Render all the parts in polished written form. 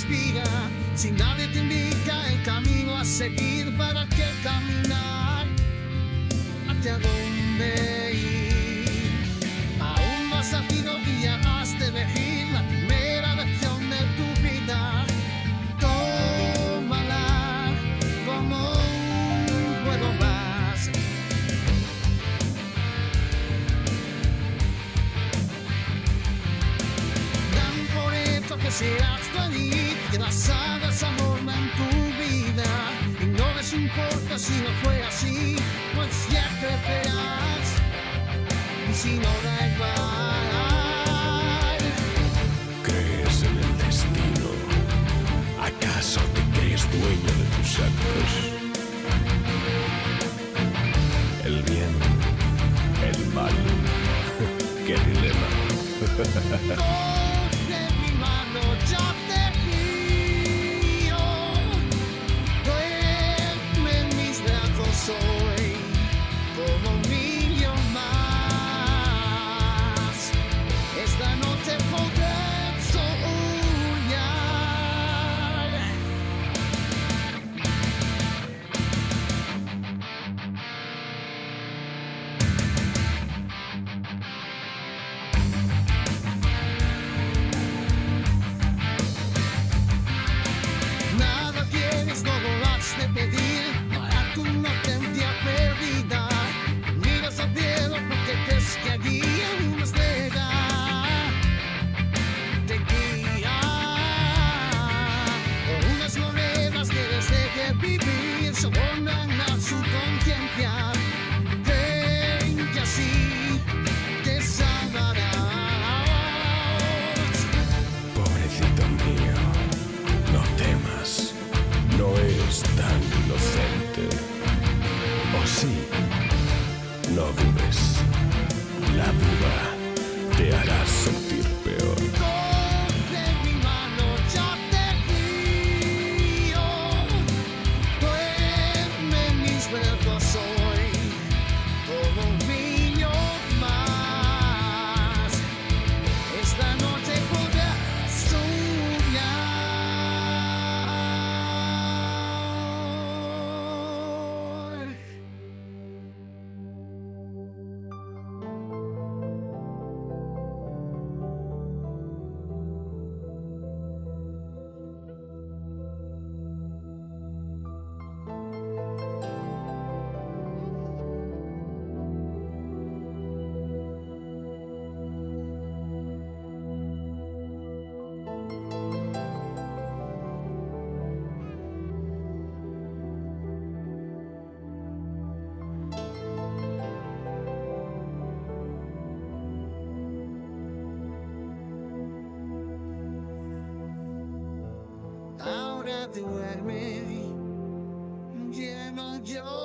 inspira. Si nadie te indica el camino a seguir, ¿para qué caminar? ¿Hacia dónde ir? Aún no has salido y ya has de elegir la primera lección de tu vida. Tómala como un juego más. Dan por hecho que serás feliz, que las hagas amor en tu vida. Y no les importa si no fue así, pues ya crecerás. Y si no da igual. ¿Crees en el destino? ¿Acaso te crees dueño de tus actos? El bien, el mal. ¡Qué dilema! Coge mi mano, ya te guío. Duerme en mis brazos hoy, como un niño más. Esta noche podrás soñar. Nada tienes, no lo has de pedir para tu inocencia perdida. Miras al cielo porque crees que allí una estrella te guía. Con unas monedas que les deje vivir, sobornan a su conciencia. Creen que así te salvarás. Pobrecito mío, no temas, no eres tan inocente. ¿O sí? No dudes, la duda te hará sentir peor. Coge mi mano, ya te guío. Duerme en mis brazos hoy, como un niño más. Esta noche podrás soñar. Ahora duerme, ya no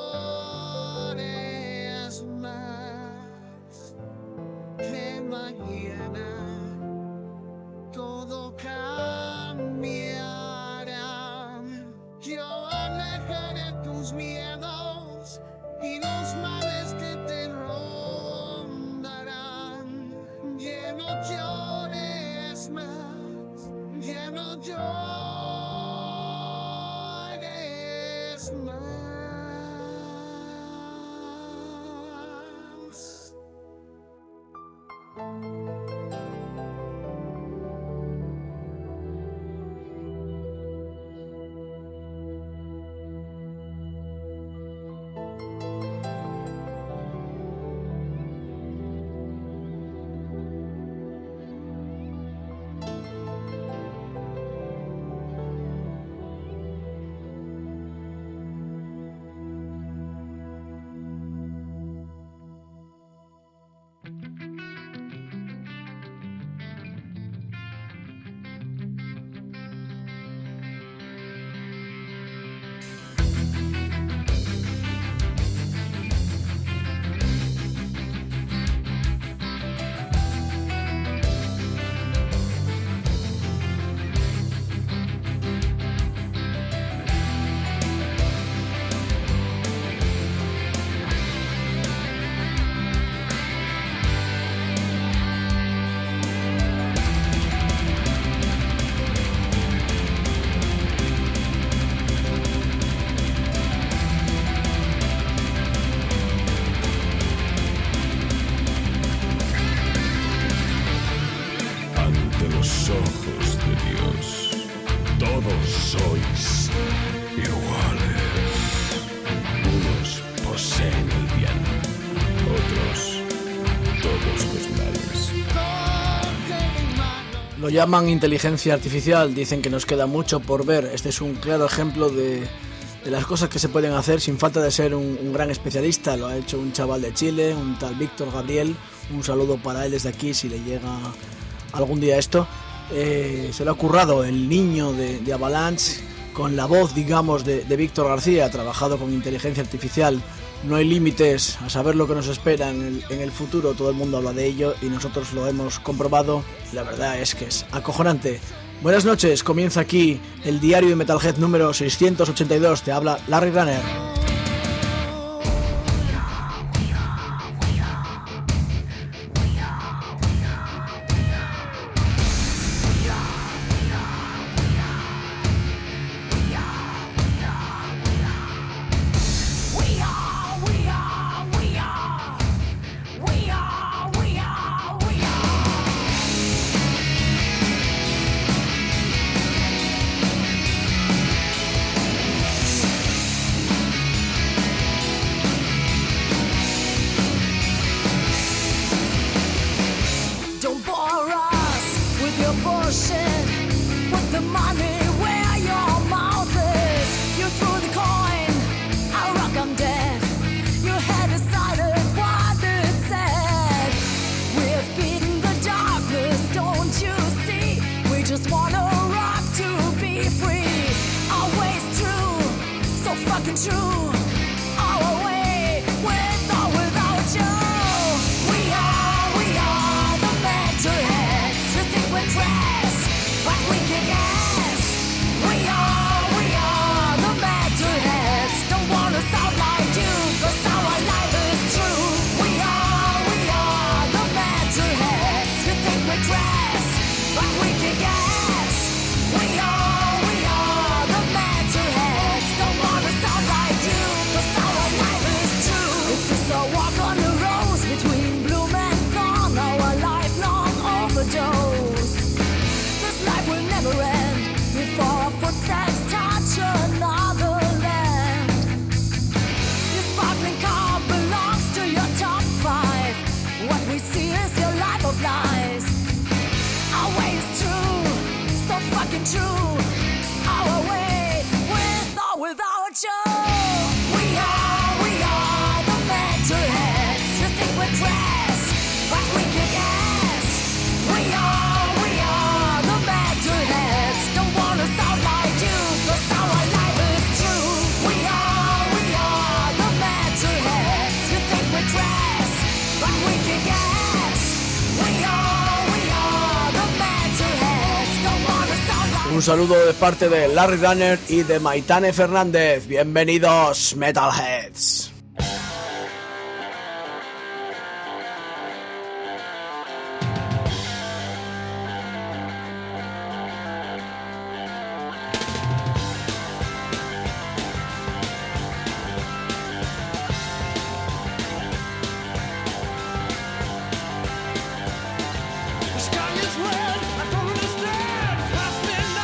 llores más, que mañana todo cambiará. Yo alejaré tus miedos y los males que te rondarán. Ya no llores más, ya no llores más. los ojos de Dios, todos sois iguales. Unos poseen el bien, otros todos los males. Lo llaman inteligencia artificial, dicen que nos queda mucho por ver. Este es un claro ejemplo de las cosas que se pueden hacer sin falta de ser un gran especialista. Lo ha hecho un chaval de Chile, un tal Víctor Gabriel. Un saludo para él desde aquí si le llega algún día esto. Se le ha currado el niño de Avalanche con la voz, digamos, de Víctor García. Ha trabajado con inteligencia artificial. No hay límites a saber lo que nos espera en el futuro. Todo el mundo habla de ello y nosotros lo hemos comprobado. La verdad es que es acojonante. Buenas noches, comienza aquí el diario de Metalhead número 682. Te habla Larry Runner. Un saludo de parte de Larry Runner y de Maitane Fernández. Bienvenidos, Metalheads.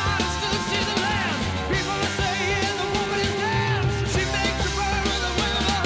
People are saying the woman is dead. She makes the bird with the will.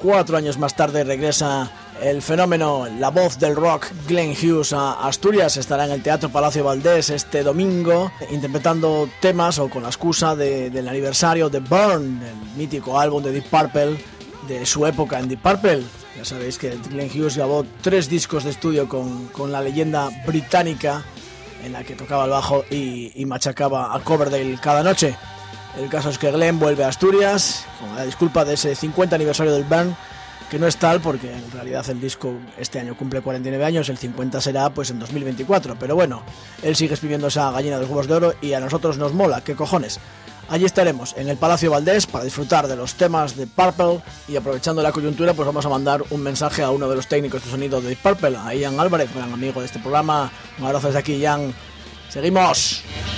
4 años más tarde regresa el fenómeno, la voz del rock Glenn Hughes a Asturias. Estará en el Teatro Palacio Valdés este domingo interpretando temas o con la excusa del aniversario de Burn, el mítico álbum de Deep Purple, de su época en Deep Purple. Ya sabéis que Glenn Hughes grabó 3 discos de estudio con la leyenda británica, en la que tocaba el bajo y machacaba a Coverdale cada noche. El caso es que Glenn vuelve a Asturias con la disculpa de ese 50 aniversario del Burn, que no es tal porque en realidad el disco este año cumple 49 años, el 50 será pues en 2024, pero bueno, él sigue exprimiendo esa gallina de los huevos de oro y a nosotros nos mola, ¿qué cojones? Allí estaremos en el Palacio Valdés para disfrutar de los temas de Purple, y aprovechando la coyuntura pues vamos a mandar un mensaje a uno de los técnicos de sonido de Purple, a Ian Álvarez, gran amigo de este programa. Un abrazo desde aquí, Ian. ¡Seguimos!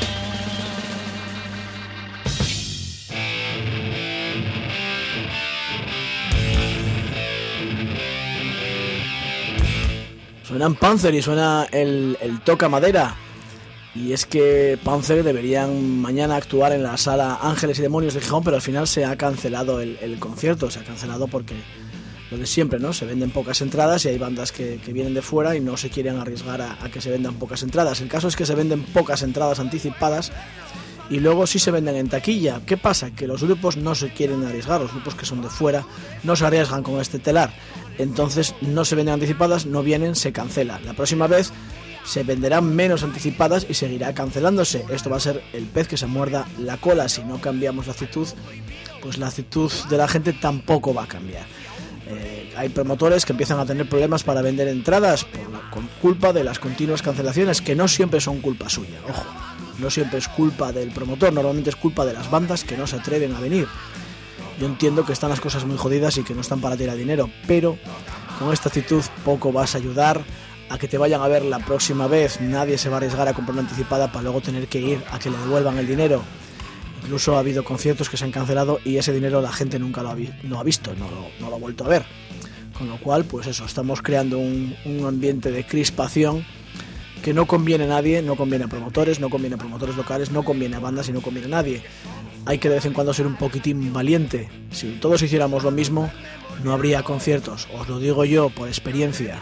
Suena Panzer y suena el toca madera. Y es que Panzer deberían mañana actuar en la sala Ángeles y Demonios de Gijón, pero al final se ha cancelado el concierto. Se ha cancelado porque lo de siempre, ¿no? Se venden pocas entradas y hay bandas que vienen de fuera y no se quieren arriesgar a que se vendan pocas entradas. El caso es que se venden pocas entradas anticipadas y luego sí se venden en taquilla. ¿Qué pasa? Que los grupos no se quieren arriesgar, los grupos que son de fuera no se arriesgan con este telar. Entonces no se venden anticipadas, no vienen, se cancela. La próxima vez se venderán menos anticipadas y seguirá cancelándose. Esto va a ser el pez que se muerda la cola. Si no cambiamos la actitud, pues la actitud de la gente tampoco va a cambiar. Hay promotores que empiezan a tener problemas para vender entradas por culpa de las continuas cancelaciones, que no siempre son culpa suya, ojo, no siempre es culpa del promotor, normalmente es culpa de las bandas que no se atreven a venir. Yo entiendo que están las cosas muy jodidas y que no están para tirar dinero, pero con esta actitud poco vas a ayudar a que te vayan a ver la próxima vez. Nadie se va a arriesgar a comprar una anticipada para luego tener que ir a que le devuelvan el dinero. Incluso ha habido conciertos que se han cancelado y ese dinero la gente nunca lo ha visto, no lo ha vuelto a ver. Con lo cual, pues eso, estamos creando un ambiente de crispación que no conviene a nadie, no conviene a promotores, no conviene a promotores locales, no conviene a bandas y no conviene a nadie. Hay que de vez en cuando ser un poquitín valiente. Si todos hiciéramos lo mismo, no habría conciertos. Os lo digo yo por experiencia.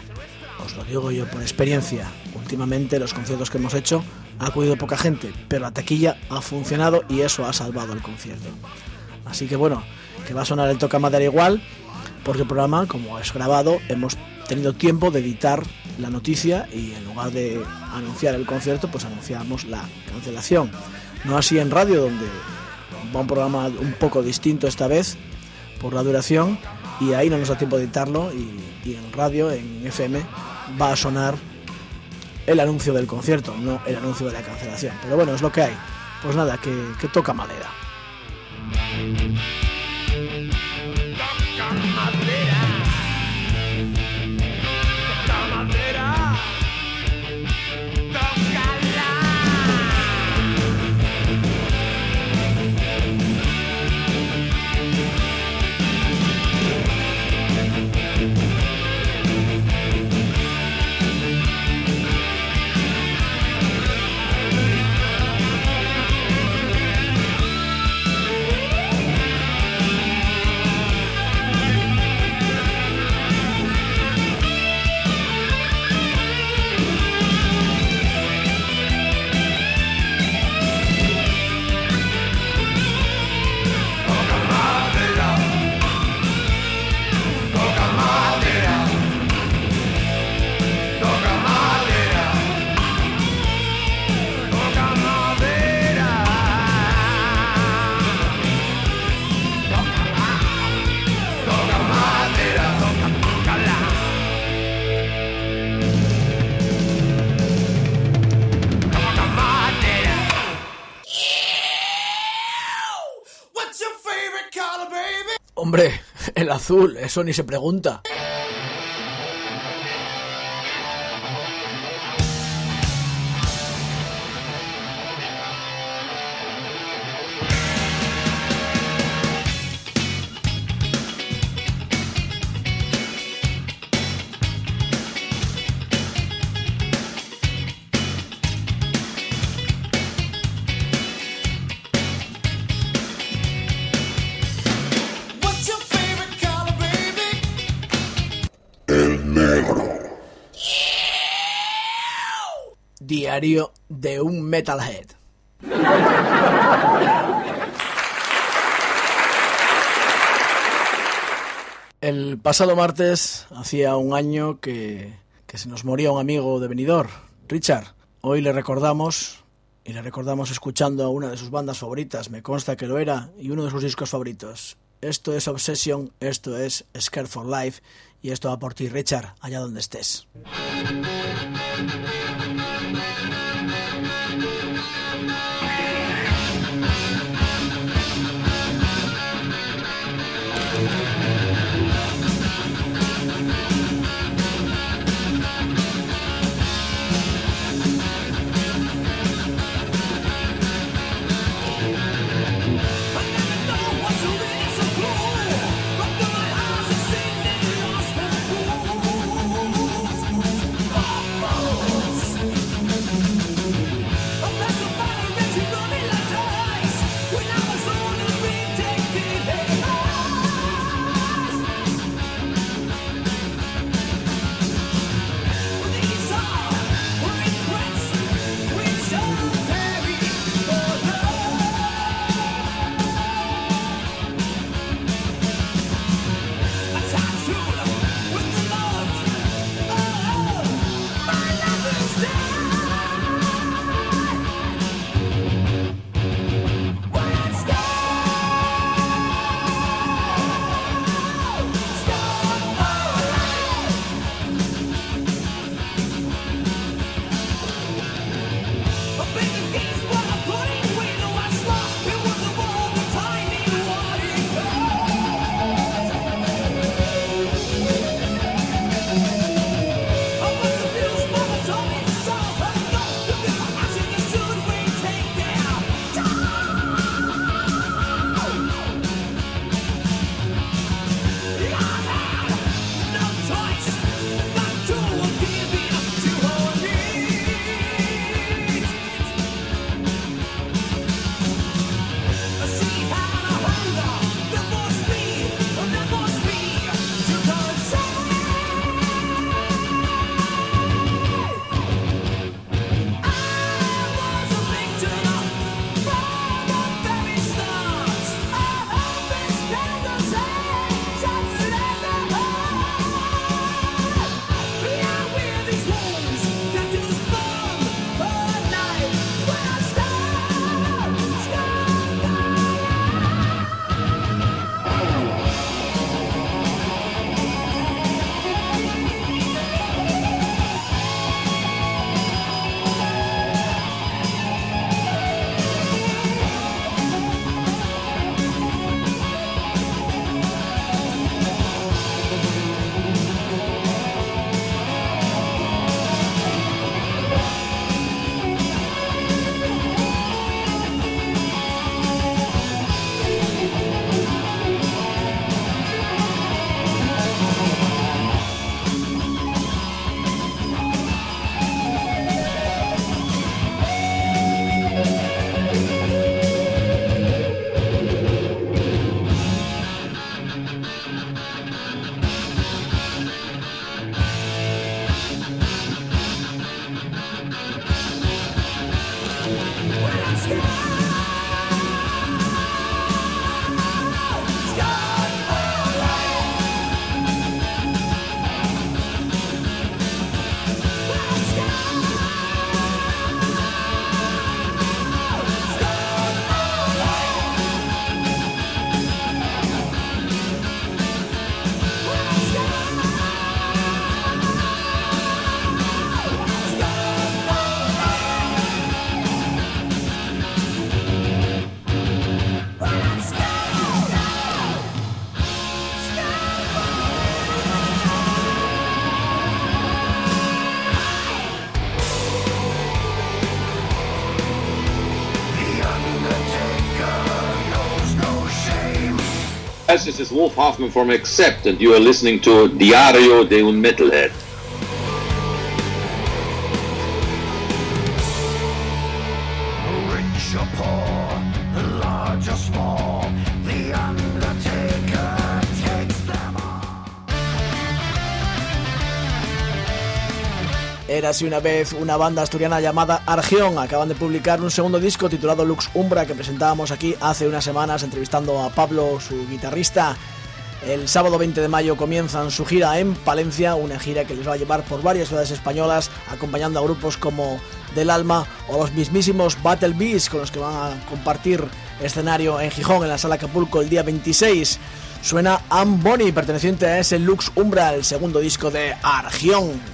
Últimamente los conciertos que hemos hecho ha acudido poca gente, pero la taquilla ha funcionado y eso ha salvado el concierto. Así que bueno, que va a sonar el toca madera igual, porque el programa, como es grabado, hemos tenido tiempo de editar la noticia y en lugar de anunciar el concierto, pues anunciamos la cancelación. No así en radio, donde va un programa un poco distinto esta vez por la duración y ahí no nos da tiempo de editarlo, y en radio, en FM, va a sonar el anuncio del concierto, no el anuncio de la cancelación. Pero bueno, es lo que hay. Pues nada, que toca madera. Hombre, el azul, eso ni se pregunta. What's your favorite color, baby? Diario de un Metalhead. El pasado martes hacía un año que se nos moría un amigo de Benidorm, Richard. Hoy le recordamos escuchando a una de sus bandas favoritas, me consta que lo era, y uno de sus discos favoritos. Esto es Obsession, esto es Scared for Life, y esto va por ti, Richard, allá donde estés. This is Wolf Hoffman from Accept, and you are listening to Diario de un Metalhead. Rich or poor, large or small, the Undertaker takes them all. Érase una vez una banda asturiana llamada Argión. Acaban de publicar un segundo disco titulado Lux Umbra, que presentábamos aquí hace unas semanas entrevistando a Pablo, su guitarrista. El sábado 20 de mayo comienzan su gira en Palencia, una gira que les va a llevar por varias ciudades españolas, acompañando a grupos como Del Alma o los mismísimos Battle Beast, con los que van a compartir escenario en Gijón, en la Sala Acapulco, el día 26. Suena Am Boni, perteneciente a ese Lux Umbra, el segundo disco de Argión.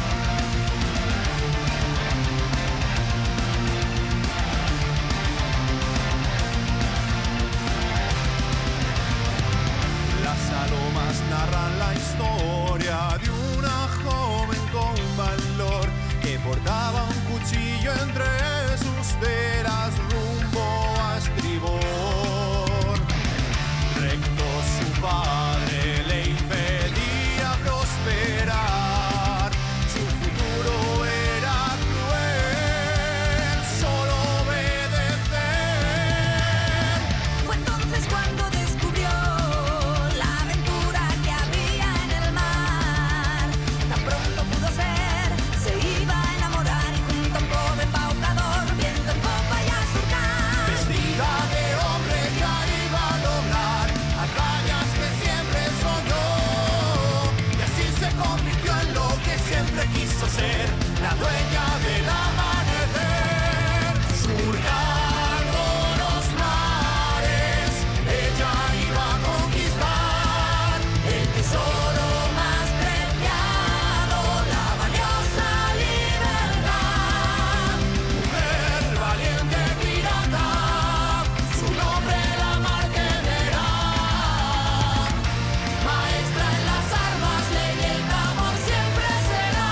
Narran la historia de una joven con valor que portaba un cuchillo entre sus veras rumbo a estribor. Recto su padre le impedía prosperar, su futuro era cruel, solo obedecer. Fue entonces cuando descubrió ser la dueña del amanecer, surcando los mares, ella iba a conquistar el tesoro más preciado, la valiosa libertad. Mujer valiente pirata, su nombre la mar tendrá, maestra en las armas, ley y el amor siempre será.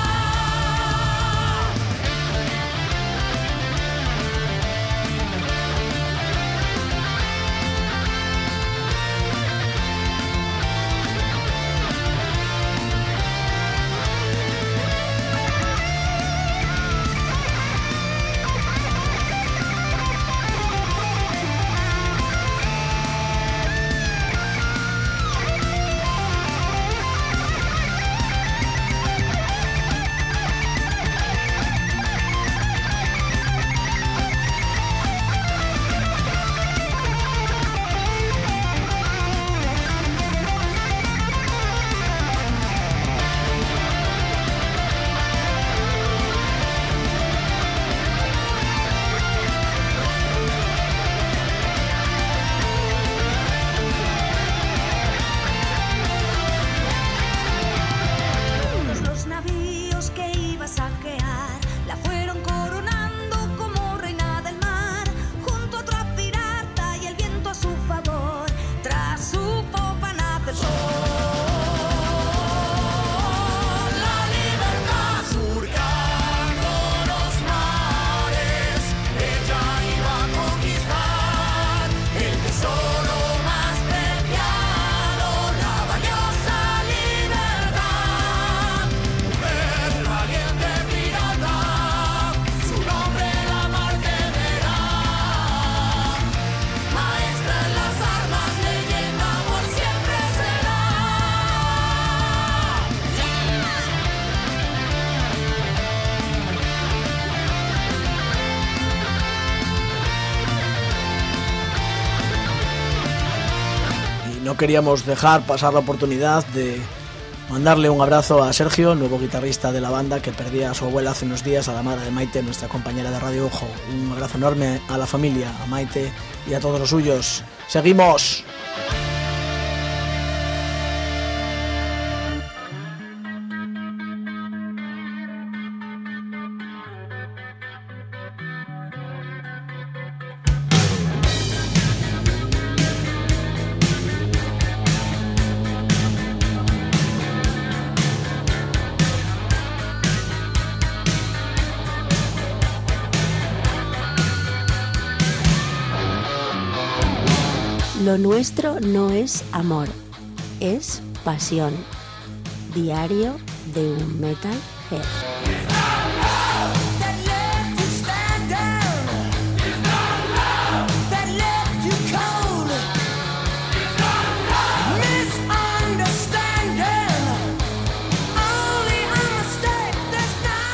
No queríamos dejar pasar la oportunidad de mandarle un abrazo a Sergio, nuevo guitarrista de la banda, que perdía a su abuela hace unos días, a la madre de Maite, nuestra compañera de Radio Ojo. Un abrazo enorme a la familia, a Maite y a todos los suyos. ¡Seguimos! Lo nuestro no es amor, es pasión. Diario de un metalhead. Misunderstanding, only a mistake, there's no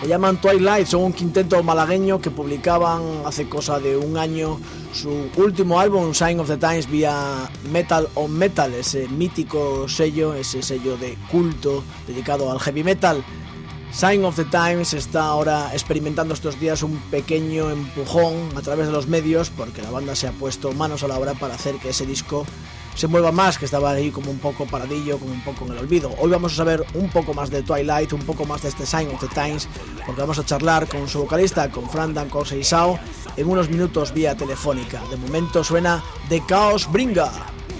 Se llaman Twilight, son un quinteto malagueño que publicaban hace cosa de un año su último álbum, Sign of the Times, vía Metal on Metal, ese mítico sello, ese sello de culto dedicado al heavy metal. Sign of the Times está ahora experimentando estos días un pequeño empujón a través de los medios, porque la banda se ha puesto manos a la obra para hacer que ese disco se mueva más, que estaba ahí como un poco paradillo, como un poco en el olvido. Hoy vamos a saber un poco más de Twilight, un poco más de este Sign of the Times, porque vamos a charlar con su vocalista, con Fran Danko Seisao, en unos minutos vía telefónica. De momento suena The Chaos Bringer.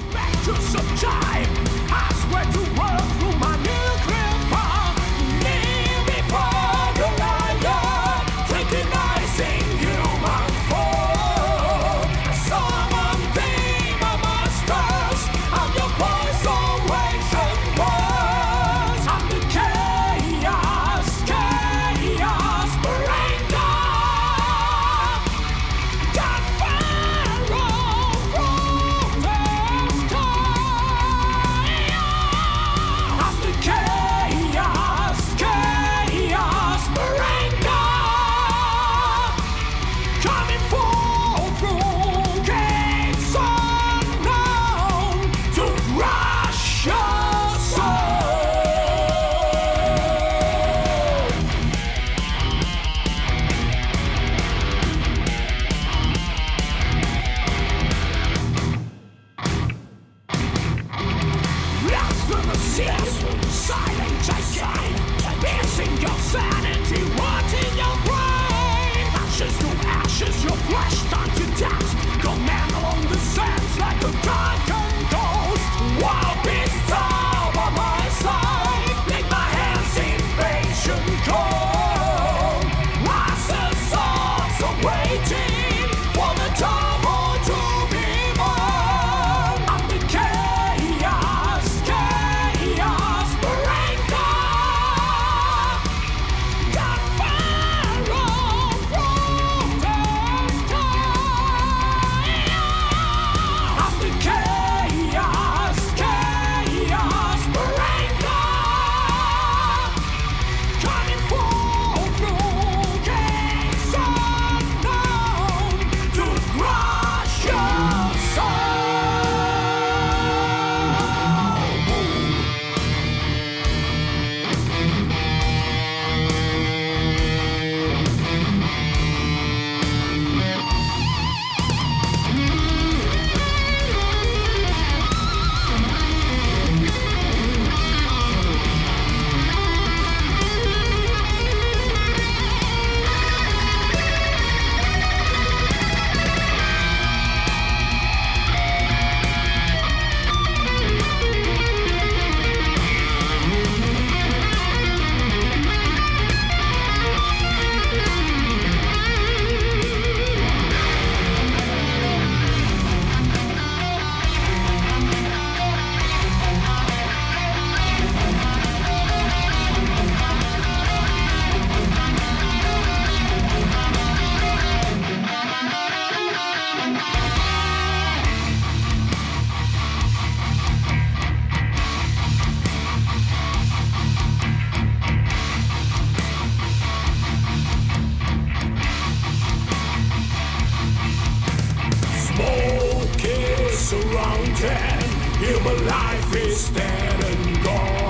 Human life is dead and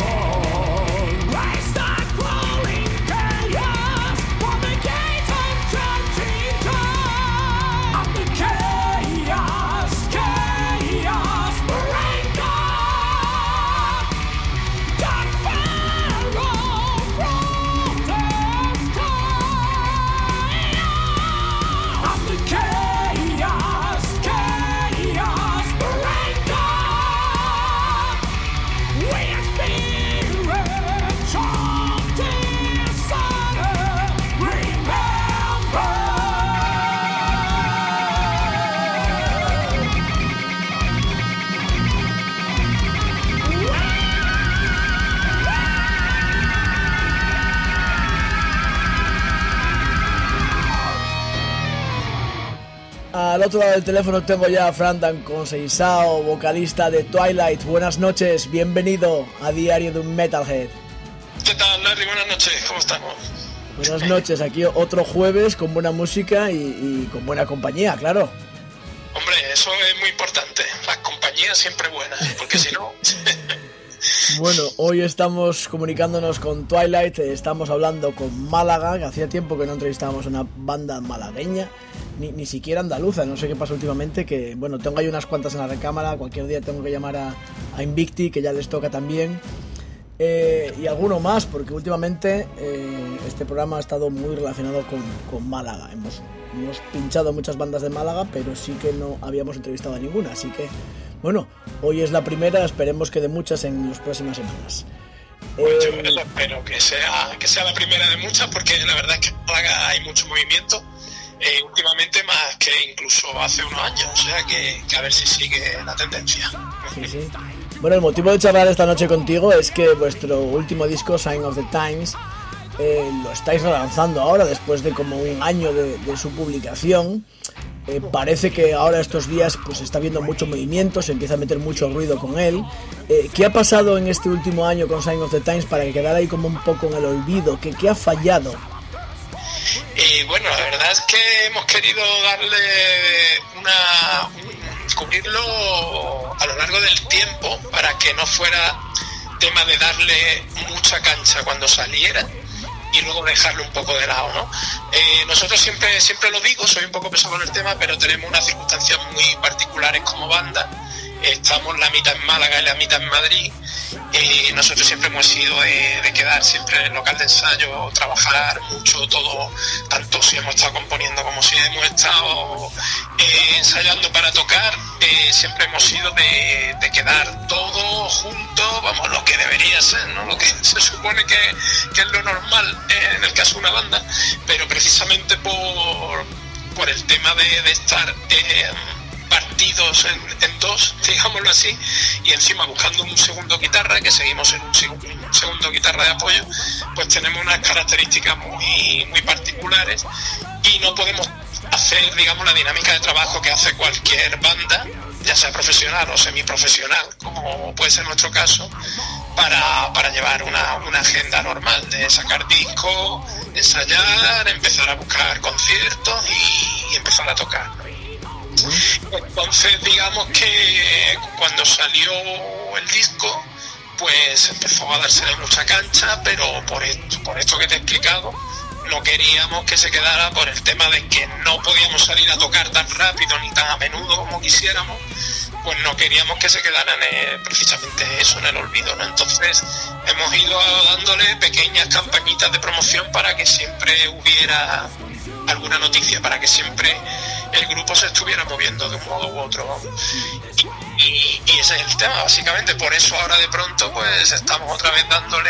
gone. I start crawling chaos from the gate of changing time. I'm the chaos, chaos breaker. Gunfire from the sky. I'm the chaos, chaos breaker. Al otro lado del teléfono tengo ya a Fran Danko Seisao, vocalista de Twilight. Buenas noches, bienvenido a Diario de un Metalhead. ¿Qué tal, Larry? Buenas noches, ¿cómo estamos? Buenas noches, aquí otro jueves con buena música y con buena compañía, claro. Hombre, eso es muy importante, las compañías siempre buenas, porque si no... Bueno, hoy estamos comunicándonos con Twilight, estamos hablando con Málaga, que hacía tiempo que no entrevistábamos a una banda malagueña, ni siquiera andaluza, no sé qué pasa últimamente, que bueno, tengo ahí unas cuantas en la recámara, cualquier día tengo que llamar a Invicti, que ya les toca también, y alguno más, porque últimamente este programa ha estado muy relacionado con Málaga, hemos pinchado muchas bandas de Málaga, pero sí que no habíamos entrevistado a ninguna, así que bueno, hoy es la primera, esperemos que de muchas en las próximas semanas. Pues yo espero que sea la primera de muchas, porque la verdad es que en Málaga hay mucho movimiento, últimamente más que incluso hace unos años, o sea que a ver si sigue la tendencia. Sí. Bueno, el motivo de charlar esta noche contigo es que vuestro último disco, Sign of the Times, lo estáis relanzando ahora después de como un año de su publicación. Parece que ahora estos días pues está viendo mucho movimiento, se empieza a meter mucho ruido con él. ¿Qué ha pasado en este último año con Sign of the Times para que quedara ahí como un poco en el olvido? ¿Qué ha fallado? Bueno, la verdad es que hemos querido darle cubrirlo a lo largo del tiempo para que no fuera tema de darle mucha cancha cuando saliera y luego dejarlo un poco de lado, ¿no? Nosotros siempre lo digo, soy un poco pesado con el tema, pero tenemos unas circunstancias muy particulares como banda. Estamos la mitad en Málaga y la mitad en Madrid. Nosotros siempre hemos sido de quedar siempre en el local de ensayo, trabajar mucho, todo, tanto si hemos estado componiendo como si hemos estado ensayando para tocar, siempre hemos sido de quedar todo juntos, vamos, lo que debería ser, ¿no? Lo que se supone que es lo normal en el caso de una banda, pero precisamente por el tema de estar partidos en dos, digámoslo así, y encima buscando un segundo guitarra, que seguimos en un segundo guitarra de apoyo, pues tenemos unas características muy particulares y no podemos hacer, digamos, la dinámica de trabajo que hace cualquier banda, ya sea profesional o semiprofesional, como puede ser nuestro caso, para llevar una agenda normal de sacar discos, ensayar, empezar a buscar conciertos y empezar a tocar. Entonces digamos que cuando salió el disco pues empezó a dársele mucha cancha, pero por esto que te he explicado no queríamos que se quedara, por el tema de que no podíamos salir a tocar tan rápido ni tan a menudo como quisiéramos, pues no queríamos que se quedaran precisamente eso en el olvido, ¿no? Entonces hemos ido dándole pequeñas campañitas de promoción para que siempre hubiera alguna noticia, para que siempre el grupo se estuviera moviendo de un modo u otro. Y ese es el tema, básicamente. Por eso ahora de pronto pues estamos otra vez dándole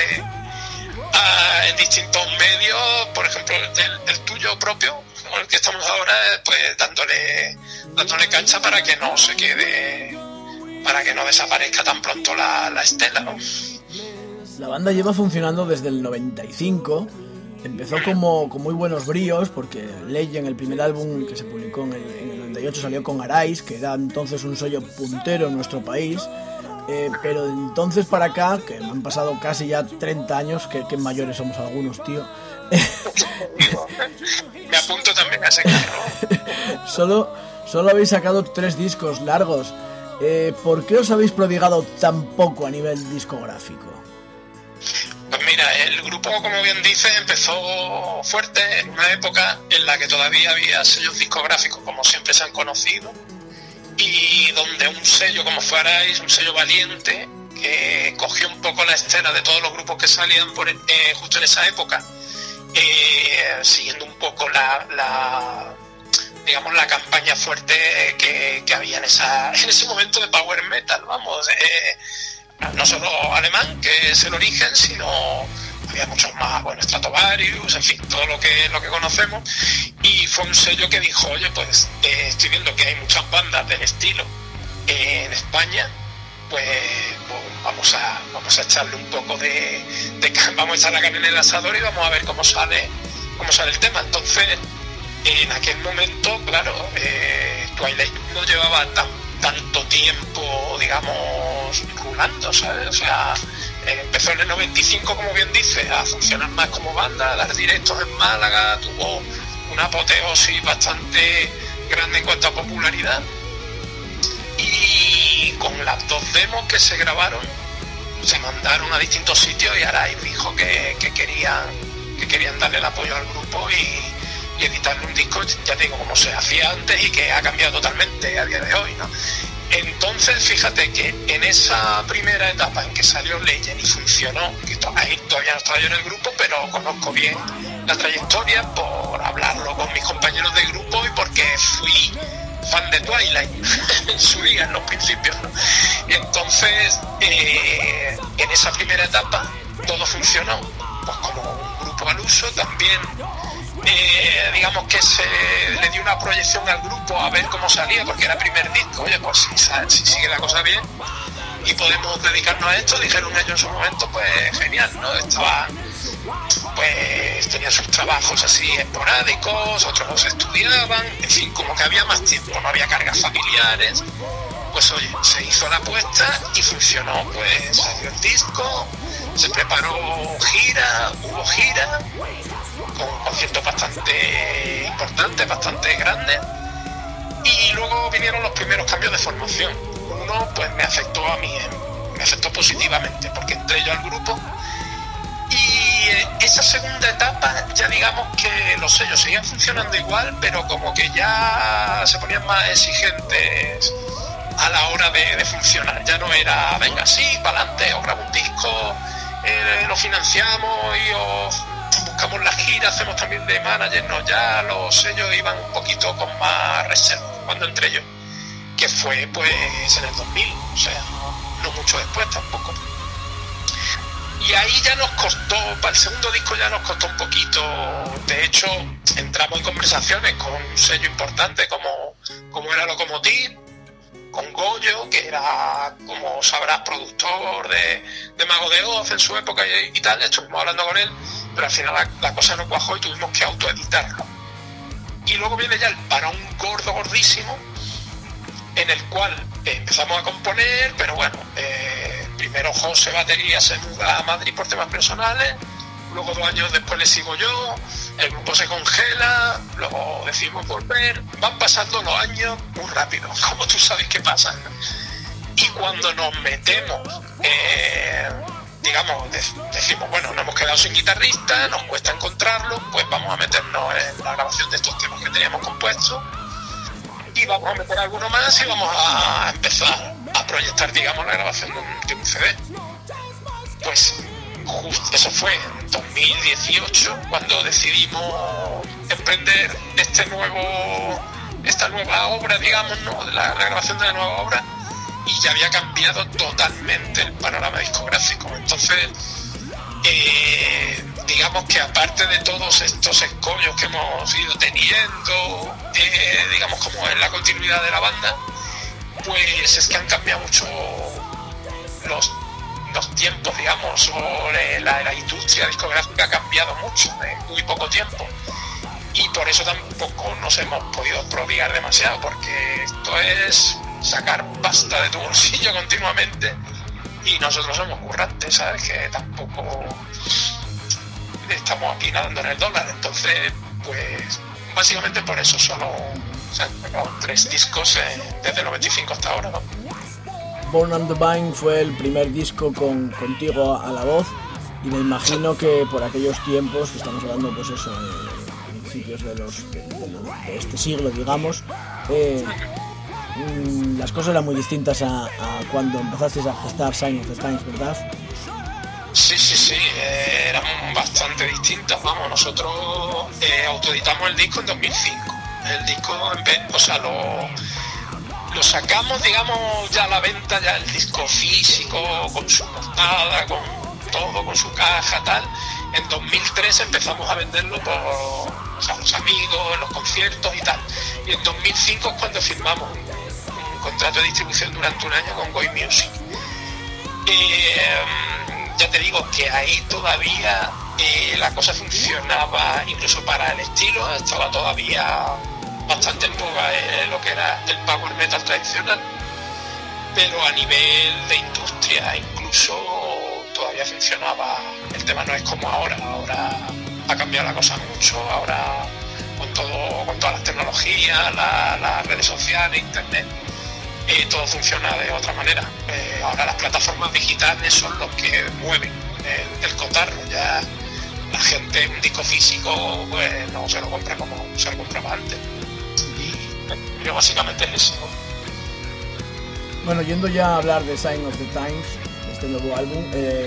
en distintos medios, por ejemplo el tuyo propio, con el que estamos ahora, pues dándole cancha para que no se quede, para que no desaparezca tan pronto la estela, ¿no? La banda lleva funcionando desde el 95. Empezó como con muy buenos bríos, porque Legend, el primer álbum que se publicó en el 98, salió con Arais, que era entonces un sello puntero en nuestro país, pero de entonces para acá, que han pasado casi ya 30 años, que mayores somos algunos, tío. Me apunto también a ese carro. Solo habéis sacado 3 discos largos. ¿Por qué os habéis prodigado tan poco a nivel discográfico? Pues mira, el grupo, como bien dice, empezó fuerte en una época en la que todavía había sellos discográficos como siempre se han conocido, y donde un sello como fue Arais, un sello valiente, que cogió un poco la estela de todos los grupos que salían justo en esa época, siguiendo un poco digamos la campaña fuerte que había en ese momento de power metal, vamos, no solo alemán, que es el origen, sino había muchos más, bueno, Stratovarius, en fin, todo lo que conocemos, y fue un sello que dijo, oye, pues estoy viendo que hay muchas bandas del estilo en España, pues vamos a echarle un poco vamos a echar la carne en el asador y vamos a ver cómo sale el tema. Entonces, en aquel momento, claro, Twilight no llevaba tanto tiempo, digamos, rulando, ¿sabes? O sea, empezó en el 95, como bien dice, a funcionar más como banda, a dar directos en Málaga, tuvo una apoteosis bastante grande en cuanto a popularidad, y con las 2 demos que se grabaron se mandaron a distintos sitios y Arais dijo que querían darle el apoyo al grupo y editarle un disco, ya te digo, como se hacía antes y que ha cambiado totalmente a día de hoy, ¿no? Entonces, fíjate que en esa primera etapa en que salió Legend y funcionó, que ahí todavía no estaba yo en el grupo, pero conozco bien la trayectoria por hablarlo con mis compañeros de grupo y porque fui fan de Twilight en su día, en los principios, ¿no? Y entonces, en esa primera etapa, todo funcionó, pues como un grupo al uso. También, digamos que se le dio una proyección al grupo a ver cómo salía, porque era primer disco. Oye, pues si sigue la cosa bien y podemos dedicarnos a esto, dijeron ellos en su momento, pues genial, ¿no? Pues tenían sus trabajos así esporádicos, otros estudiaban, en fin, como que había más tiempo, no había cargas familiares. Pues oye, se hizo la apuesta y funcionó, pues salió el disco, se preparó hubo gira, con conciertos bastante importantes, bastante grandes, y luego vinieron los primeros cambios de formación. Uno, pues me afectó a mí, me afectó positivamente, porque entré yo al grupo, y esa segunda etapa ya digamos que los sellos seguían funcionando igual, pero como que ya se ponían más exigentes a la hora de funcionar. Ya no era, venga, sí, para adelante, os grabo un disco, lo financiamos y os buscamos la gira, hacemos también de manager. No, ya los sellos iban un poquito con más reserva cuando entré yo, que fue pues en el 2000, o sea, no mucho después tampoco. Y ahí ya nos costó, para el segundo disco ya nos costó un poquito. De hecho, entramos en conversaciones con un sello importante como era Locomotiv, con Goyo, que era, como sabrás, productor de Mago de Oz en su época y tal. Estuvimos hablando con él, pero al final la cosa no cuajó y tuvimos que autoeditarlo. Y luego viene ya el parón gordísimo, en el cual empezamos a componer, pero bueno, primero José Batería se muda a Madrid por temas personales, luego 2 años después le sigo yo, el grupo se congela, luego decidimos volver, van pasando los años muy rápido, como tú sabes que pasan, ¿no? Y cuando nos metemos, digamos, decimos, bueno, nos hemos quedado sin guitarrista, nos cuesta encontrarlo, pues vamos a meternos en la grabación de estos temas que teníamos compuestos, y vamos a meter alguno más y vamos a empezar a proyectar, digamos, la grabación de un CD. Pues justo eso fue en 2018 cuando decidimos emprender esta nueva obra, digamos, ¿no? La grabación de la nueva obra, y ya había cambiado totalmente el panorama discográfico. Entonces, digamos que aparte de todos estos escollos que hemos ido teniendo, digamos, como en la continuidad de la banda, pues es que han cambiado mucho los tiempos, digamos, o la industria discográfica ha cambiado mucho en muy poco tiempo, y por eso tampoco nos hemos podido prodigar demasiado, porque esto es sacar pasta de tu bolsillo continuamente, y nosotros somos currantes, ¿sabes? Que tampoco estamos aquí nadando en el dólar. Entonces, pues básicamente por eso solo se han sacado 3 discos desde el 95 hasta ahora, ¿no? Born on the Vine fue el primer disco contigo a la voz, y me imagino que por aquellos tiempos, que estamos hablando pues eso, principios de este siglo, digamos, las cosas eran muy distintas a cuando empezasteis a gestar Sign of the Times, ¿verdad? Sí, eran bastante distintas. Vamos, nosotros autoeditamos el disco en 2005. El disco, o sea, lo sacamos, digamos, ya a la venta, ya el disco físico, con su portada, con todo, con su caja, tal. En 2003 empezamos a venderlo a los amigos, en los conciertos y tal. Y en 2005 es cuando firmamos un contrato de distribución durante un año con Goy Music. Ya te digo que ahí todavía la cosa funcionaba, incluso para el estilo, estaba todavía bastante en boga lo que era el power metal tradicional. pero a nivel de industria incluso todavía funcionaba. El tema no es como ahora ha cambiado la cosa mucho, ahora con todas las tecnologías, las redes sociales, internet, todo funciona de otra manera. Ahora las plataformas digitales son los que mueven el cotarro. Ya la gente un disco físico pues no se lo compra como se lo compraba antes, y básicamente es eso. Bueno, yendo ya a hablar de Sign of the Times, este nuevo álbum,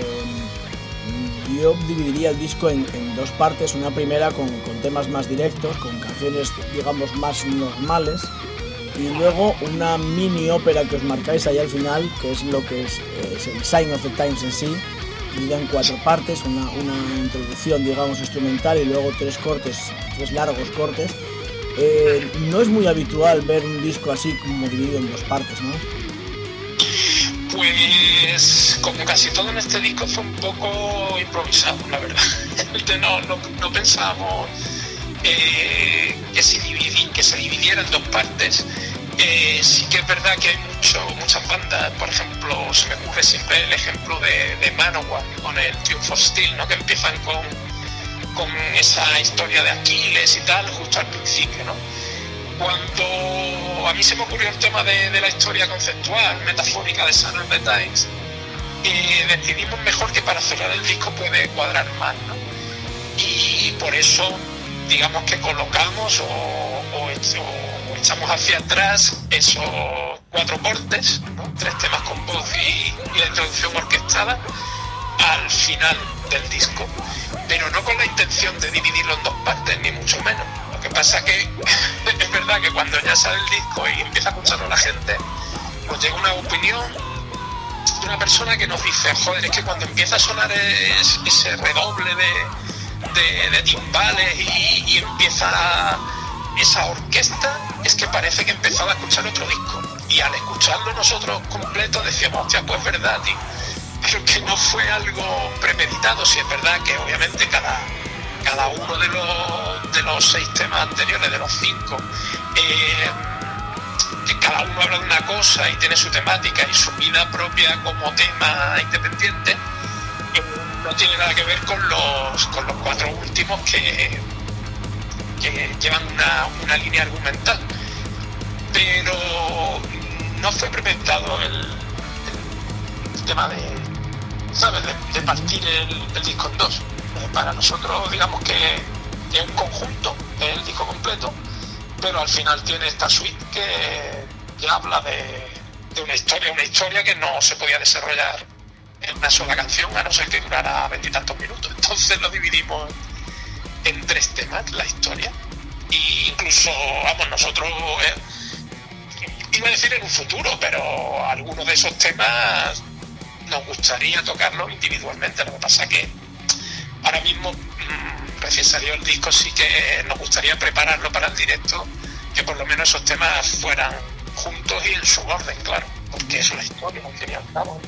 yo dividiría el disco en dos partes. Una primera con temas más directos, con canciones digamos más normales, y luego una mini ópera que os marcáis ahí al final, que es lo que es el Sign of the Times en sí, dividida en 4 partes, una introducción digamos instrumental y luego 3 largos cortes. No es muy habitual ver un disco así como dividido en 2 partes, ¿no? Pues como casi todo en este disco fue un poco improvisado, la verdad. No pensábamos que se dividiera en 2 partes. Sí que es verdad que hay muchas bandas, por ejemplo, se me ocurre siempre el ejemplo de Manowar con el Triumph of Steel, ¿no? Que empiezan con esa historia de Aquiles y tal, justo al principio, ¿no? Cuando a mí se me ocurrió el tema de la historia conceptual, metafórica de Sign of the Times, decidimos mejor que para cerrar el disco puede cuadrar más, ¿no? Y por eso, digamos que colocamos o echamos hacia atrás esos 4 cortes, ¿no? 3 temas con voz y la introducción orquestada al final del disco, pero no con la intención de dividirlo en 2 partes, ni mucho menos. Lo que pasa que es verdad que cuando ya sale el disco y empieza a escucharlo la gente, nos llega una opinión de una persona que nos dice: joder, es que cuando empieza a sonar ese redoble de timbales y empieza esa orquesta, es que parece que empezaba a escuchar otro disco. Y al escucharlo nosotros completo decíamos: hostia, pues es verdad, tío. Pero que no fue algo premeditado. Sí, es verdad que obviamente cada uno de los 6 temas anteriores, de los 5, que cada uno habla de una cosa y tiene su temática y su vida propia como tema independiente, no tiene nada que ver con los 4 últimos que llevan una línea argumental. Pero no fue premeditado el tema de partir el disco en 2. Para nosotros, digamos que es un conjunto, es el disco completo, pero al final tiene esta suite que habla de una historia que no se podía desarrollar en una sola canción, a no ser que durara 20 y tantos minutos. Entonces lo dividimos en 3 temas, la historia. Y incluso, vamos, nosotros iba a decir en un futuro, pero algunos de esos temas nos gustaría tocarlos individualmente. Lo que pasa es que ahora mismo, recién salió el disco, sí que nos gustaría prepararlo para el directo, que por lo menos esos temas fueran juntos y en su orden, claro, porque eso es la historia, al fin y al cabo.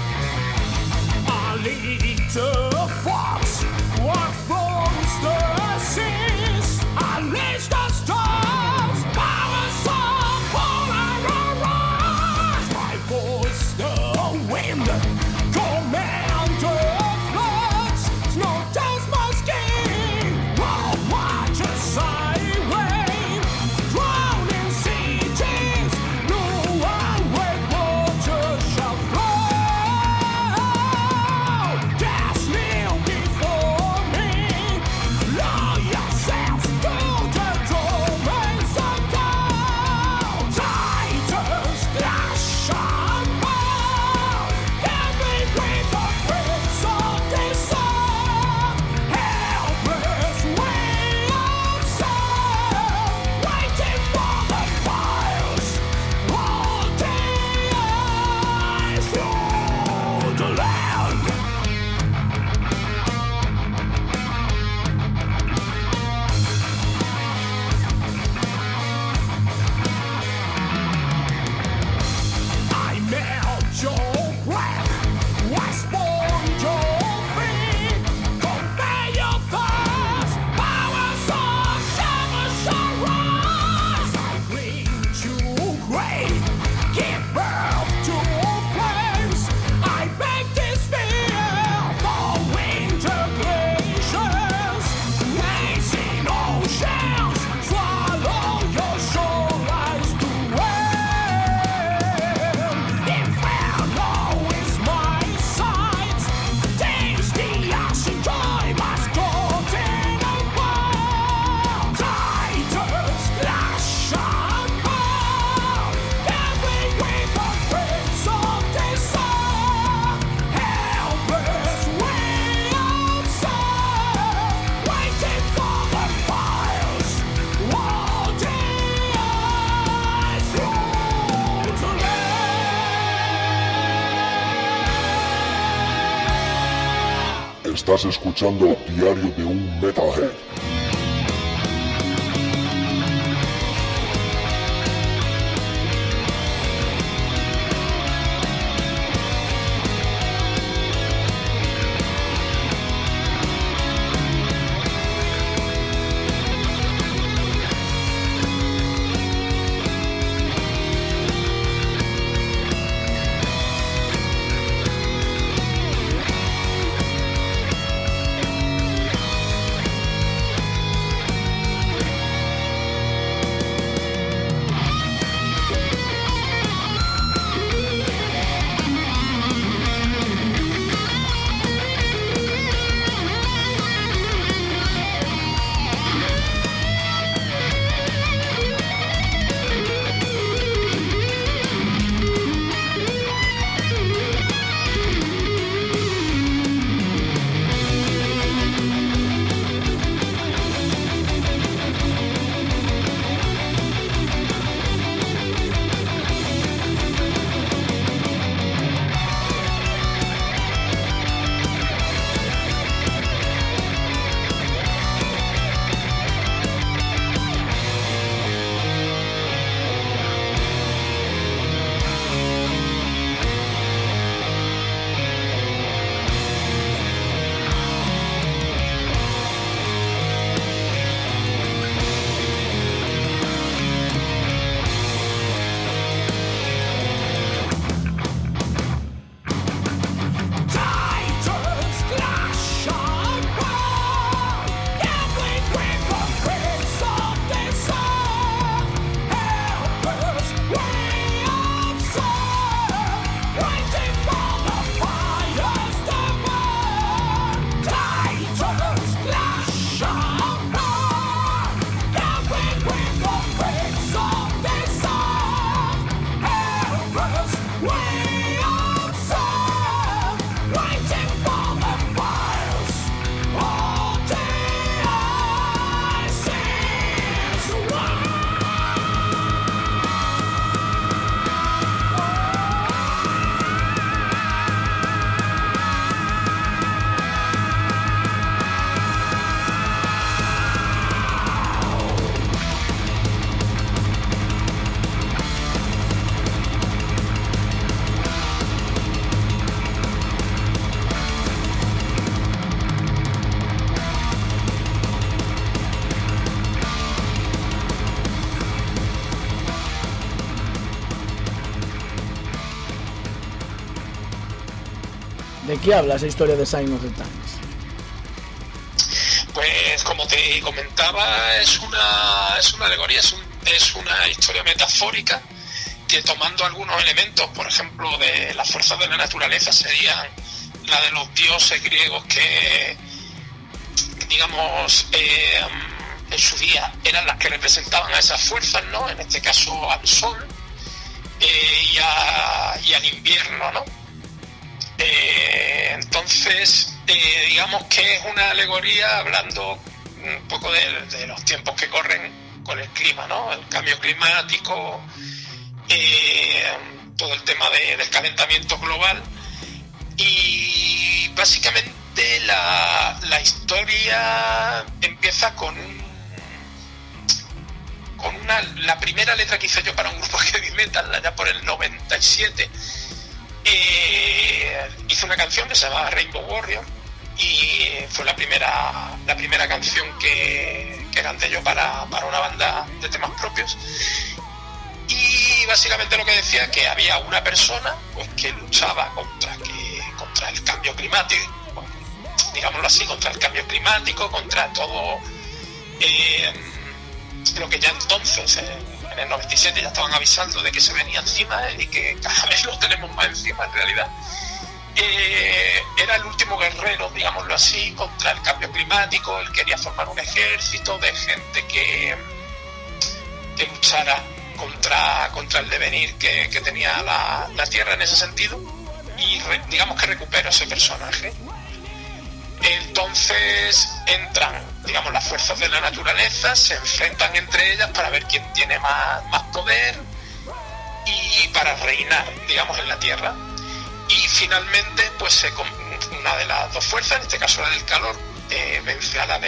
Little fox, what from the Estás escuchando Diario de un Metalhead. ¿De qué habla esa historia de Sign of the Times? Pues como te comentaba, es una alegoría, es una historia metafórica que, tomando algunos elementos, por ejemplo, de las fuerzas de la naturaleza, serían la de los dioses griegos que, digamos, en su día eran las que representaban a esas fuerzas, ¿no? En este caso al sol y al invierno, ¿no? Entonces, digamos que es una alegoría hablando un poco de los tiempos que corren con el clima, ¿no? El cambio climático, todo el tema del calentamiento global. Y básicamente la historia empieza con la primera letra que hice yo para un grupo de heavy metal, allá por el 97. Hice una canción que se llama Rainbow Warrior y fue la primera canción que canté yo para una banda de temas propios. Y básicamente lo que decía, que había una persona pues que luchaba contra el cambio climático, digámoslo así, contra el cambio climático, contra todo lo que ya entonces en el 97 ya estaban avisando de que se venía encima y que cada vez lo tenemos más encima en realidad. Era el último guerrero, digámoslo así, contra el cambio climático. Él quería formar un ejército de gente que luchara contra el devenir que tenía la Tierra en ese sentido, y digamos que recupera ese personaje. Entonces entran, digamos, las fuerzas de la naturaleza, se enfrentan entre ellas para ver quién tiene más poder y para reinar, digamos, en la Tierra. Y finalmente pues se una de las dos fuerzas, en este caso la del calor, vence a la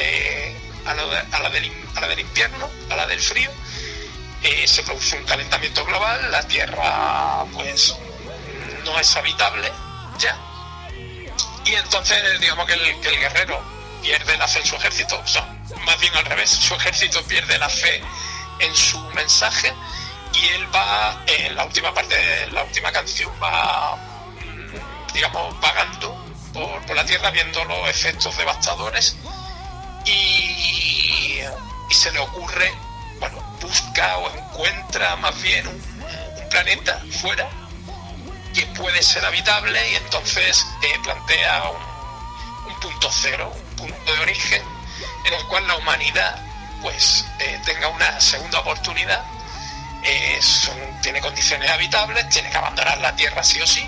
del invierno, a la del frío. Se produce un calentamiento global, la Tierra pues no es habitable ya, y entonces digamos que el guerrero pierde la fe en su ejército, o sea, más bien al revés, su ejército pierde la fe en su mensaje, y él va, en la última parte de la última canción, va, digamos, vagando por la Tierra, viendo los efectos devastadores, y se le ocurre, bueno, busca o encuentra más bien un planeta fuera que puede ser habitable, y entonces plantea un punto cero, un punto de origen en el cual la humanidad pues tenga una segunda oportunidad. Tiene condiciones habitables, tiene que abandonar la Tierra sí o sí,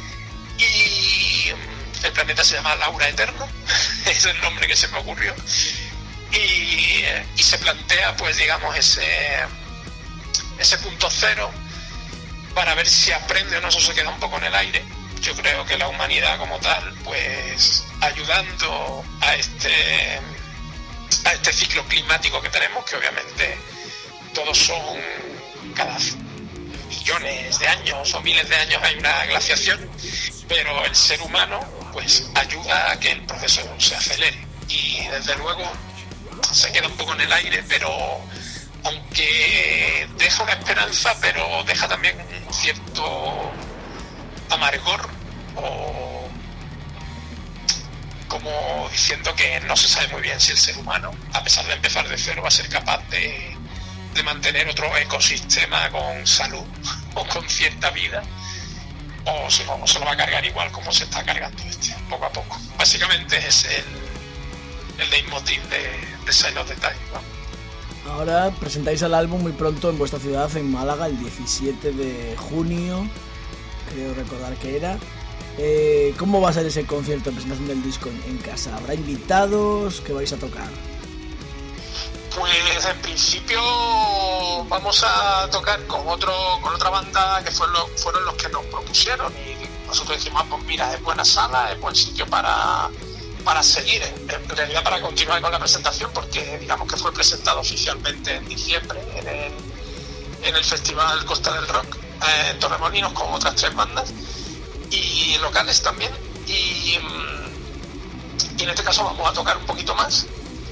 y el planeta se llama Laura Eterno es el nombre que se me ocurrió, y se plantea pues digamos ese punto cero para ver si aprende o no. Eso se queda un poco en el aire. Yo creo que la humanidad como tal, pues ayudando a este ciclo climático que tenemos, que obviamente todos son, cada millones de años o miles de años hay una glaciación, pero el ser humano pues ayuda a que el proceso se acelere, y desde luego se queda un poco en el aire, pero aunque deja una esperanza, pero deja también un cierto amargor, o como diciendo que no se sabe muy bien si el ser humano, a pesar de empezar de cero, va a ser capaz de mantener otro ecosistema con salud o con cierta vida, o se lo va a cargar igual como se está cargando poco a poco. Básicamente es el leitmotiv de Sign of the Times, ¿no? Ahora presentáis el álbum muy pronto en vuestra ciudad, en Málaga, el 17 de junio, creo recordar que era. ¿Cómo va a ser ese concierto de presentación del disco en casa? ¿Habrá invitados? ¿Qué vais a tocar? Pues en principio vamos a tocar con otra banda que fueron los que nos propusieron, y nosotros dijimos, pues mira, es buena sala, es buen sitio para seguir, en realidad para continuar con la presentación, porque digamos que fue presentado oficialmente en diciembre en el Festival Costa del Rock en Torremolinos, con otras 3 bandas y locales también, y en este caso vamos a tocar un poquito más,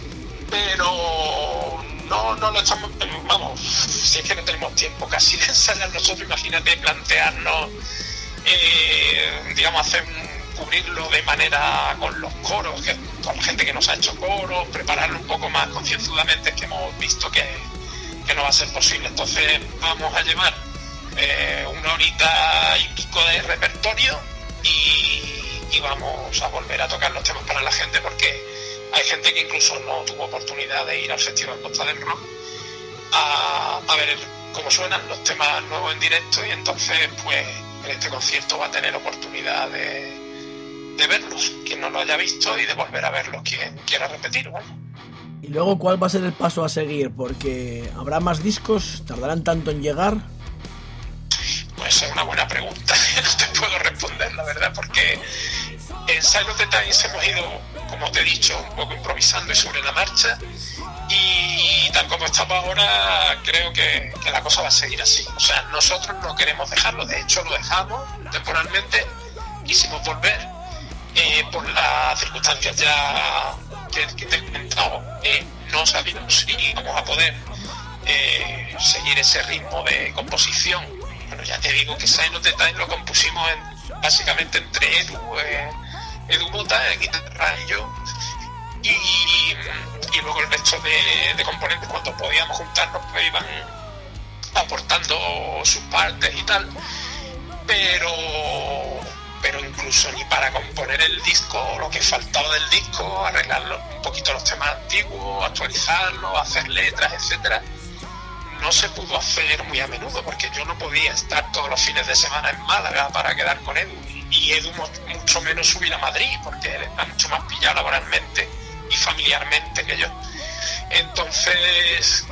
pero no lo estamos, vamos, si es que no tenemos tiempo casi de ensayar nosotros. Imagínate plantearnos digamos cubrirlo de manera con los coros, con la gente que nos ha hecho coros, prepararlo un poco más concienzudamente, que hemos visto que no va a ser posible. Entonces vamos a llevar 1 horita y pico de repertorio, y vamos a volver a tocar los temas para la gente, porque hay gente que incluso no tuvo oportunidad de ir al Festival Costa del Rock a ver cómo suenan los temas nuevos en directo, y entonces pues en este concierto va a tener oportunidad de verlos, quien no lo haya visto, y de volver a verlos quien quiera repetir, ¿vale? Y luego, ¿cuál va a ser el paso a seguir? Porque ¿habrá más discos? ¿Tardarán tanto en llegar? Pues es una buena pregunta, no te puedo responder, la verdad, porque en Sign of the Times hemos ido, como te he dicho, un poco improvisando y sobre la marcha, y tal como estamos ahora, creo que la cosa va a seguir así. O sea, nosotros no queremos dejarlo, de hecho lo dejamos temporalmente, quisimos volver por las circunstancias ya que te he comentado, no sabíamos si íbamos a poder seguir ese ritmo de composición. Bueno, ya te digo que Sign of the Times lo compusimos básicamente entre Edu Mota, el guitarra, y yo, y luego el resto de componentes, cuando podíamos juntarnos, pues iban aportando sus partes y tal, pero incluso ni para componer el disco, lo que faltaba del disco, arreglar un poquito los temas antiguos, actualizarlos, hacer letras, etcétera, no se pudo hacer muy a menudo, porque yo no podía estar todos los fines de semana en Málaga para quedar con Edu, y Edu mucho menos subir a Madrid, porque él está mucho más pillado laboralmente y familiarmente que yo. Entonces,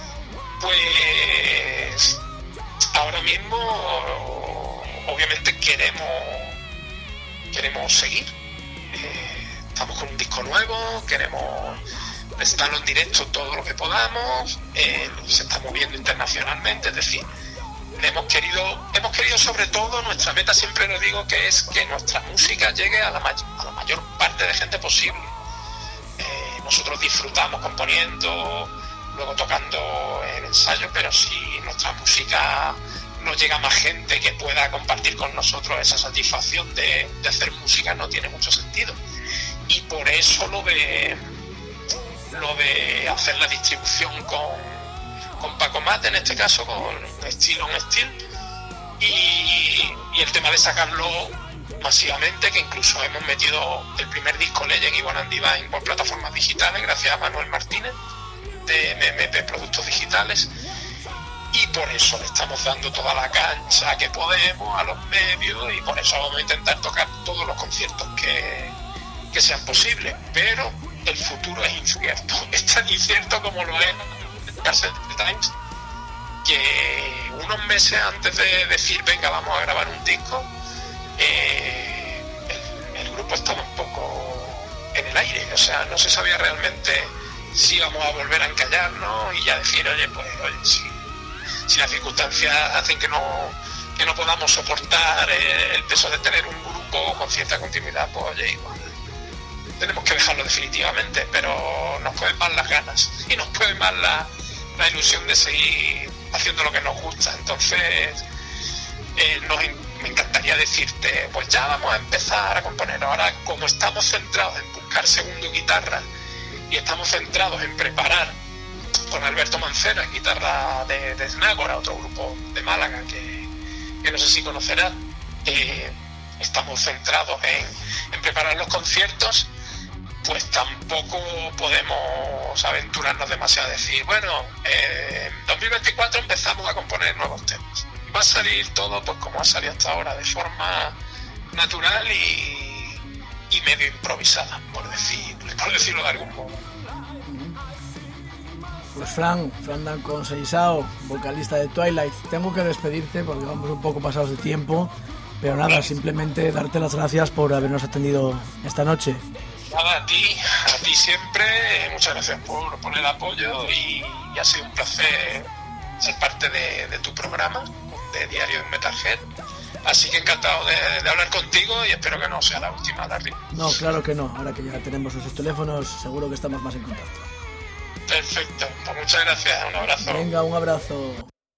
pues ahora mismo obviamente queremos seguir, Estamos con un disco nuevo, queremos presentarlo en directo todo lo que podamos, se está moviendo internacionalmente, es decir, hemos querido sobre todo, nuestra meta siempre lo digo, que es que nuestra música llegue a la mayor parte de gente posible. Nosotros disfrutamos componiendo, luego tocando en ensayos, pero si nuestra música no llega a más gente que pueda compartir con nosotros esa satisfacción de hacer música, no tiene mucho sentido. Y por eso lo de hacer la distribución con Paco Mate, en este caso con Steel on Steel, y el tema de sacarlo masivamente, que incluso hemos metido el primer disco Legend y One and Divine por plataformas digitales gracias a Manuel Martínez de MMP Productos Digitales, y por eso le estamos dando toda la cancha que podemos a los medios, y por eso vamos a intentar tocar todos los conciertos que sean posibles, pero el futuro es incierto, es tan incierto como lo es Carset Times, que unos meses antes de decir venga vamos a grabar un disco, el grupo estaba un poco en el aire, o sea, no se sabía realmente si íbamos a volver a encallarnos y ya decir oye si las circunstancias hacen que no podamos soportar el peso de tener un grupo con cierta continuidad, pues oye, igual tenemos que dejarlo definitivamente, pero nos pueden más las ganas y nos puede más la ilusión de seguir haciendo lo que nos gusta. Entonces me encantaría decirte pues ya vamos a empezar a componer. Ahora, como estamos centrados en buscar segundo guitarra y estamos centrados en preparar con Alberto Mancera, guitarra de Snágora, otro grupo de Málaga que no sé si conocerás, estamos centrados en preparar los conciertos, pues tampoco podemos aventurarnos demasiado a decir, bueno, en 2024 empezamos a componer nuevos temas. Va a salir todo pues como ha salido hasta ahora, de forma natural y medio improvisada, por decirlo de algún modo. Pues Fran Danco Seisao, vocalista de Twilight, tengo que despedirte porque vamos un poco pasados de tiempo, pero nada, simplemente darte las gracias por habernos atendido esta noche. Nada, a ti siempre, muchas gracias por el apoyo y ha sido un placer ser parte de tu programa, de Diario de un Metalhead. Así que encantado de hablar contigo y espero que no sea la última, Larry. No, claro que no, ahora que ya tenemos nuestros teléfonos, seguro que estamos más en contacto. Perfecto, pues muchas gracias, un abrazo. Venga, un abrazo.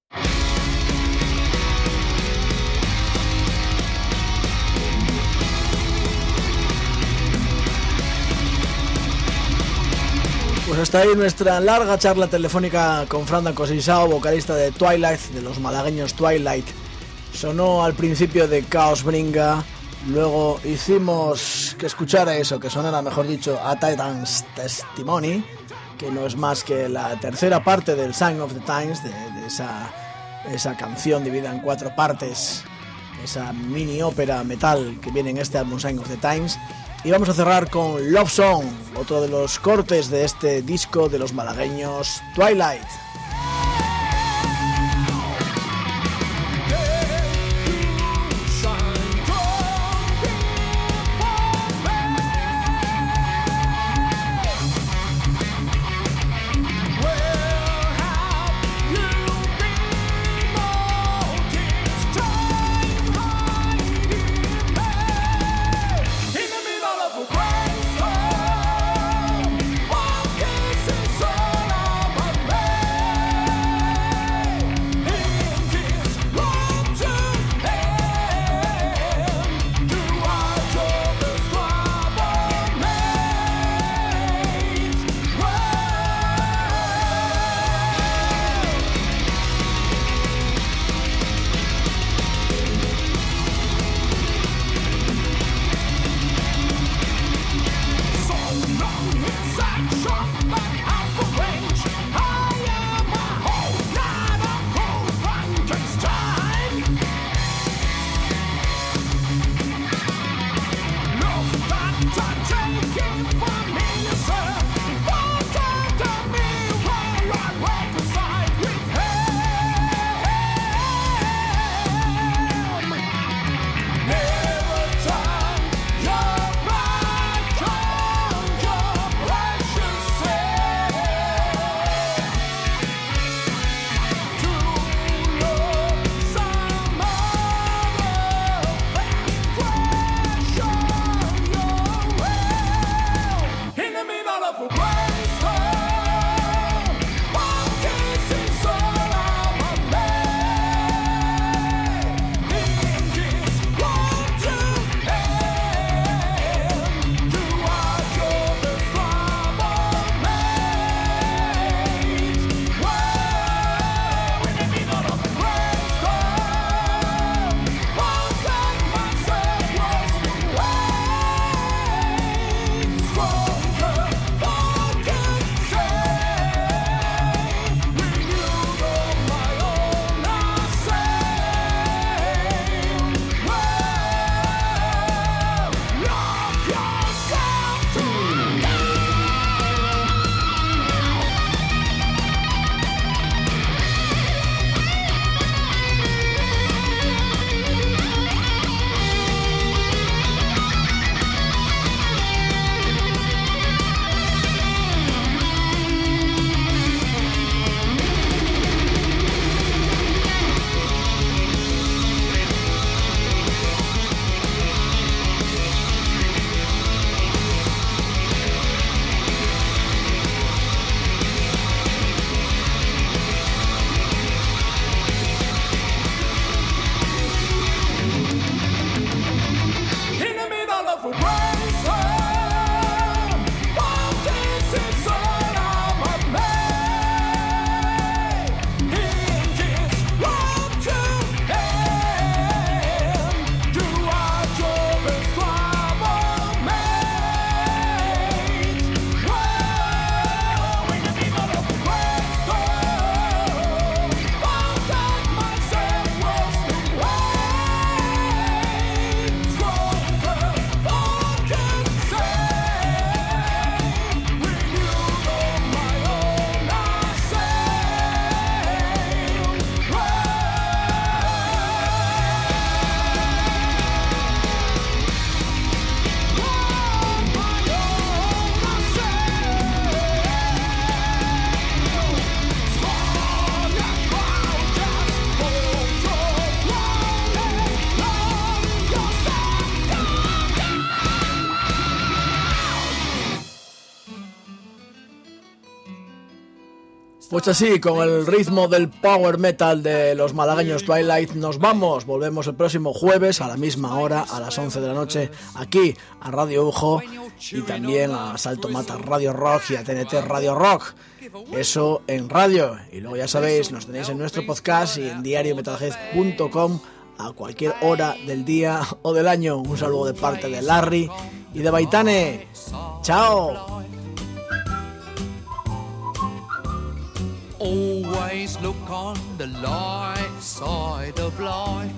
Pues hasta ahí nuestra larga charla telefónica con Fran Danco Seisao, vocalista de Twilight, de los malagueños Twilight. Sonó al principio de Chaos Bringa, luego hicimos que escuchara eso, que sonara, mejor dicho, a Titan's Testimony, que no es más que la tercera parte del Sign of the Times, de esa canción dividida en 4 partes, esa mini ópera metal que viene en este álbum Sign of the Times. Y vamos a cerrar con Love Song, otro de los cortes de este disco de los malagueños Twilight. Pues así, con el ritmo del power metal de los malagueños Twilight, nos vamos. Volvemos el próximo jueves a la misma hora, a las 11 de la noche, aquí a Radio Ujo y también a Salto Mata Radio Rock y a TNT Radio Rock. Eso en radio. Y luego ya sabéis, nos tenéis en nuestro podcast y en diariometalhead.com a cualquier hora del día o del año. Un saludo de parte de Larry y de Baitane. ¡Chao! Always look on the light side of life.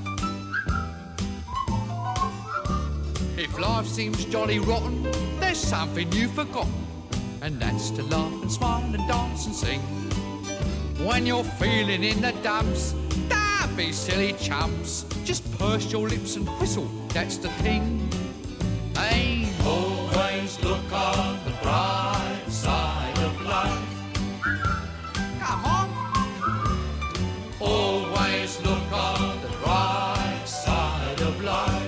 If life seems jolly rotten, there's something you've forgotten, and that's to laugh and smile and dance and sing. When you're feeling in the dumps, don't be silly chumps. Just purse your lips and whistle, that's the thing. Hey, always look on the bright side of life. Come on. Always look on the bright side of life.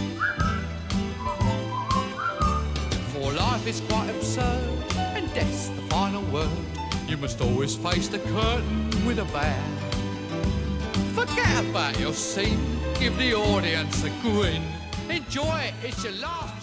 For life is quite absurd, and death's the final word. You must always face the curtain with a bow. Forget about your scene, give the audience a grin. Enjoy it, it's your last